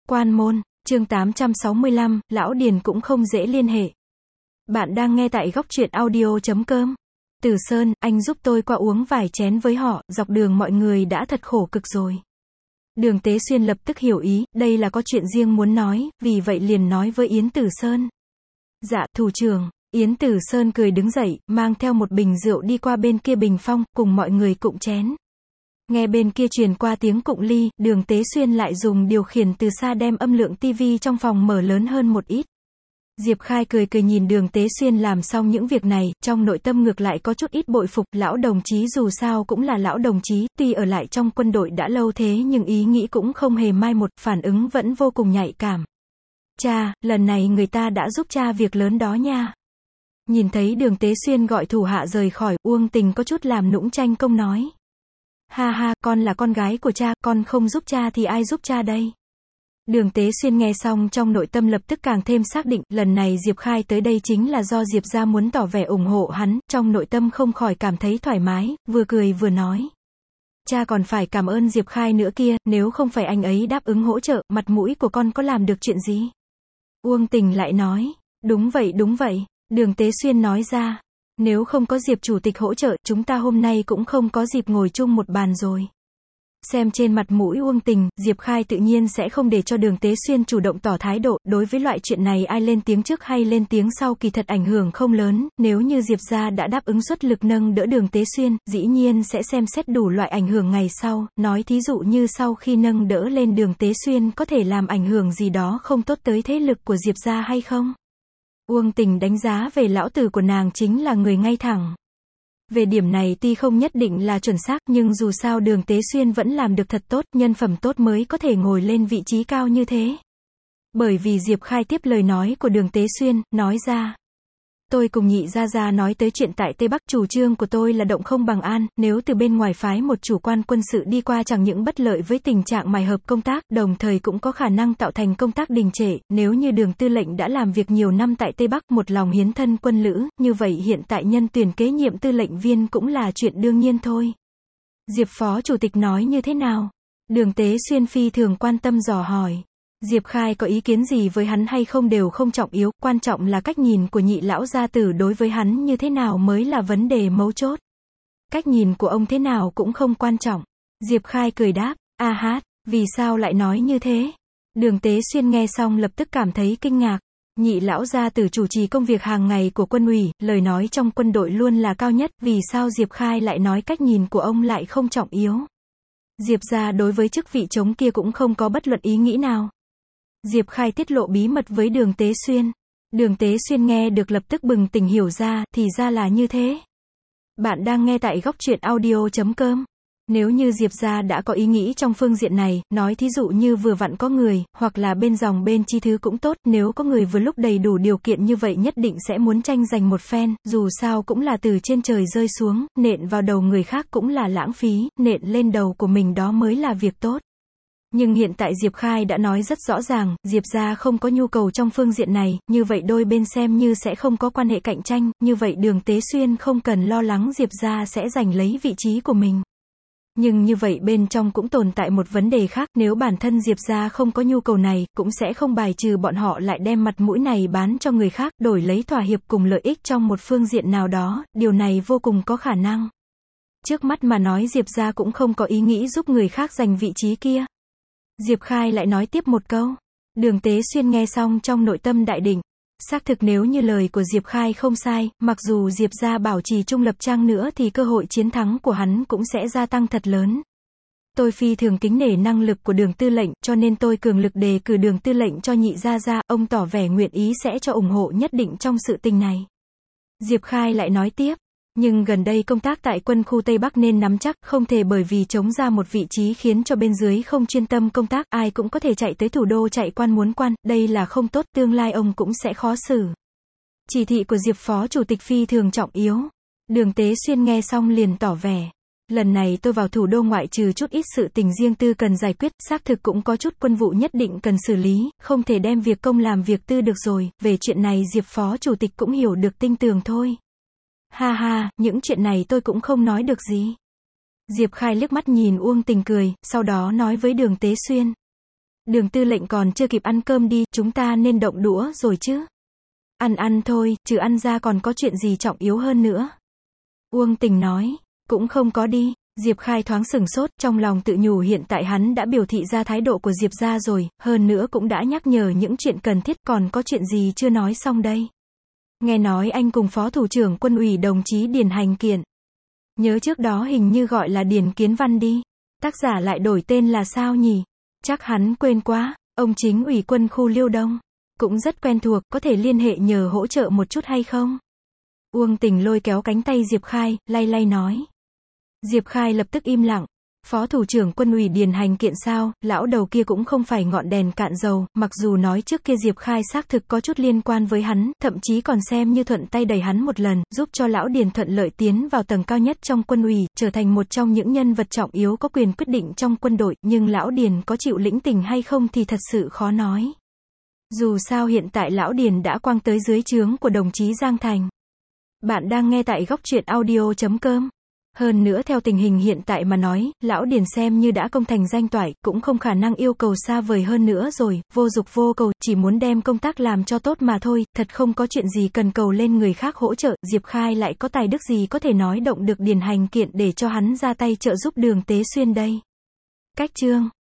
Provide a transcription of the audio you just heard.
Quan môn, chương 865, Lão Điền cũng không dễ liên hệ. Bạn đang nghe tại góc truyện audio.com. Từ Sơn, anh giúp tôi qua uống vài chén với họ, dọc đường mọi người đã thật khổ cực rồi. Đường Tế Xuyên lập tức hiểu ý, đây là có chuyện riêng muốn nói, vì vậy liền nói với Yến Tử Sơn. Dạ, thủ trưởng. Yến Tử Sơn cười đứng dậy, mang theo một bình rượu đi qua bên kia bình phong, cùng mọi người cụng chén. Nghe bên kia truyền qua tiếng cụng ly, Đường Tế Xuyên lại dùng điều khiển từ xa đem âm lượng tivi trong phòng mở lớn hơn một ít. Diệp Khai cười cười nhìn Đường Tế Xuyên làm xong những việc này, trong nội tâm ngược lại có chút ít bội phục, lão đồng chí dù sao cũng là lão đồng chí, tuy ở lại trong quân đội đã lâu thế nhưng ý nghĩ cũng không hề mai một, phản ứng vẫn vô cùng nhạy cảm. Cha, lần này người ta đã giúp cha việc lớn đó nha. Nhìn thấy Đường Tế Xuyên gọi thủ hạ rời khỏi, Uông Tình có chút làm nũng tranh công nói. Ha ha, con là con gái của cha, con không giúp cha thì ai giúp cha đây? Đường Tế Xuyên nghe xong trong nội tâm lập tức càng thêm xác định, lần này Diệp Khai tới đây chính là do Diệp gia muốn tỏ vẻ ủng hộ hắn, trong nội tâm không khỏi cảm thấy thoải mái, vừa cười vừa nói. Cha còn phải cảm ơn Diệp Khai nữa kia, nếu không phải anh ấy đáp ứng hỗ trợ, mặt mũi của con có làm được chuyện gì? Uông Tình lại nói, đúng vậy, Đường Tế Xuyên nói ra. Nếu không có Diệp chủ tịch hỗ trợ, chúng ta hôm nay cũng không có dịp ngồi chung một bàn rồi. Xem trên mặt mũi Uông Tình, Diệp Khai tự nhiên sẽ không để cho Đường Tế Xuyên chủ động tỏ thái độ, đối với loại chuyện này ai lên tiếng trước hay lên tiếng sau kỳ thật ảnh hưởng không lớn, nếu như Diệp gia đã đáp ứng xuất lực nâng đỡ Đường Tế Xuyên, dĩ nhiên sẽ xem xét đủ loại ảnh hưởng ngày sau, nói thí dụ như sau khi nâng đỡ lên Đường Tế Xuyên có thể làm ảnh hưởng gì đó không tốt tới thế lực của Diệp gia hay không. Uông Tình đánh giá về lão tử của nàng chính là người ngay thẳng. Về điểm này tuy không nhất định là chuẩn xác nhưng dù sao Đường Tế Xuyên vẫn làm được thật tốt, nhân phẩm tốt mới có thể ngồi lên vị trí cao như thế. Bởi vì Diệp Khai tiếp lời nói của Đường Tế Xuyên, nói ra. Tôi cùng nhị gia gia nói tới chuyện tại Tây Bắc, chủ trương của tôi là động không bằng an, nếu từ bên ngoài phái một chủ quan quân sự đi qua chẳng những bất lợi với tình trạng mài hợp công tác, đồng thời cũng có khả năng tạo thành công tác đình trệ, nếu như Đường tư lệnh đã làm việc nhiều năm tại Tây Bắc, một lòng hiến thân quân lữ, như vậy hiện tại nhân tuyển kế nhiệm tư lệnh viên cũng là chuyện đương nhiên thôi. Diệp Phó Chủ tịch nói như thế nào? Đường Tế Xuyên phi thường quan tâm dò hỏi. Diệp Khai có ý kiến gì với hắn hay không đều không trọng yếu, quan trọng là cách nhìn của nhị lão gia tử đối với hắn như thế nào mới là vấn đề mấu chốt. Cách nhìn của ông thế nào cũng không quan trọng. Diệp Khai cười đáp, a hát, vì sao lại nói như thế? Đường Tế Xuyên nghe xong lập tức cảm thấy kinh ngạc. Nhị lão gia tử chủ trì công việc hàng ngày của quân ủy, lời nói trong quân đội luôn là cao nhất, vì sao Diệp Khai lại nói cách nhìn của ông lại không trọng yếu? Diệp gia đối với chức vị trống kia cũng không có bất luận ý nghĩ nào. Diệp Khai tiết lộ bí mật với Đường Tế Xuyên. Đường Tế Xuyên nghe được lập tức bừng tỉnh hiểu ra, thì ra là như thế. Bạn đang nghe tại góc truyện audio.com. Nếu như Diệp gia đã có ý nghĩ trong phương diện này, nói thí dụ như vừa vặn có người, hoặc là bên dòng bên chi thứ cũng tốt, nếu có người vừa lúc đầy đủ điều kiện như vậy nhất định sẽ muốn tranh giành một phen, dù sao cũng là từ trên trời rơi xuống, nện vào đầu người khác cũng là lãng phí, nện lên đầu của mình đó mới là việc tốt. Nhưng hiện tại Diệp Khai đã nói rất rõ ràng, Diệp gia không có nhu cầu trong phương diện này, như vậy đôi bên xem như sẽ không có quan hệ cạnh tranh, như vậy Đường Tế Xuyên không cần lo lắng Diệp gia sẽ giành lấy vị trí của mình. Nhưng như vậy bên trong cũng tồn tại một vấn đề khác, nếu bản thân Diệp gia không có nhu cầu này, cũng sẽ không bài trừ bọn họ lại đem mặt mũi này bán cho người khác, đổi lấy thỏa hiệp cùng lợi ích trong một phương diện nào đó, điều này vô cùng có khả năng. Trước mắt mà nói Diệp gia cũng không có ý nghĩ giúp người khác giành vị trí kia. Diệp Khai lại nói tiếp một câu. Đường Tế Xuyên nghe xong trong nội tâm đại định. Xác thực nếu như lời của Diệp Khai không sai, mặc dù Diệp gia bảo trì trung lập chăng nữa thì cơ hội chiến thắng của hắn cũng sẽ gia tăng thật lớn. Tôi phi thường kính nể năng lực của Đường tư lệnh, cho nên tôi cường lực đề cử Đường tư lệnh cho nhị gia gia, ông tỏ vẻ nguyện ý sẽ cho ủng hộ nhất định trong sự tình này. Diệp Khai lại nói tiếp. Nhưng gần đây công tác tại quân khu Tây Bắc nên nắm chắc, không thể bởi vì chống ra một vị trí khiến cho bên dưới không chuyên tâm công tác, ai cũng có thể chạy tới thủ đô chạy quan muốn quan, đây là không tốt, tương lai ông cũng sẽ khó xử. Chỉ thị của Diệp Phó Chủ tịch phi thường trọng yếu. Đường Tế Xuyên nghe xong liền tỏ vẻ. Lần này tôi vào thủ đô ngoại trừ chút ít sự tình riêng tư cần giải quyết, xác thực cũng có chút quân vụ nhất định cần xử lý, không thể đem việc công làm việc tư được rồi, về chuyện này Diệp Phó Chủ tịch cũng hiểu được tinh tường thôi. Ha ha, những chuyện này tôi cũng không nói được gì. Diệp Khai liếc mắt nhìn Uông Tình cười, sau đó nói với Đường Tế Xuyên. Đường tư lệnh còn chưa kịp ăn cơm đi, chúng ta nên động đũa rồi chứ. Ăn thôi, trừ ăn ra còn có chuyện gì trọng yếu hơn nữa. Uông Tình nói, cũng không có đi. Diệp Khai thoáng sửng sốt, trong lòng tự nhủ hiện tại hắn đã biểu thị ra thái độ của Diệp gia rồi, hơn nữa cũng đã nhắc nhở những chuyện cần thiết, còn có chuyện gì chưa nói xong đây. Nghe nói anh cùng Phó Thủ trưởng Quân ủy đồng chí Điền hành kiện. Nhớ trước đó hình như gọi là Điền Kiến Văn đi. Tác giả lại đổi tên là sao nhỉ? Chắc hắn quên quá, ông chính ủy quân khu Liêu Đông. Cũng rất quen thuộc, có thể liên hệ nhờ hỗ trợ một chút hay không? Uông Tình lôi kéo cánh tay Diệp Khai, lay lay nói. Diệp Khai lập tức im lặng. Phó Thủ trưởng Quân ủy Điền hành kiện sao, lão đầu kia cũng không phải ngọn đèn cạn dầu, mặc dù nói trước kia Diệp Khai xác thực có chút liên quan với hắn, thậm chí còn xem như thuận tay đẩy hắn một lần, giúp cho lão Điền thuận lợi tiến vào tầng cao nhất trong quân ủy, trở thành một trong những nhân vật trọng yếu có quyền quyết định trong quân đội, nhưng lão Điền có chịu lĩnh tình hay không thì thật sự khó nói. Dù sao hiện tại lão Điền đã quăng tới dưới trướng của đồng chí Giang Thành. Bạn đang nghe tại góc truyện audio.com. Hơn nữa theo tình hình hiện tại mà nói, lão Điền xem như đã công thành danh toại, cũng không khả năng yêu cầu xa vời hơn nữa rồi, vô dục vô cầu, chỉ muốn đem công tác làm cho tốt mà thôi, thật không có chuyện gì cần cầu lên người khác hỗ trợ, Diệp Khai lại có tài đức gì có thể nói động được Điền hành kiện để cho hắn ra tay trợ giúp Đường Tế Xuyên đây. Cách chương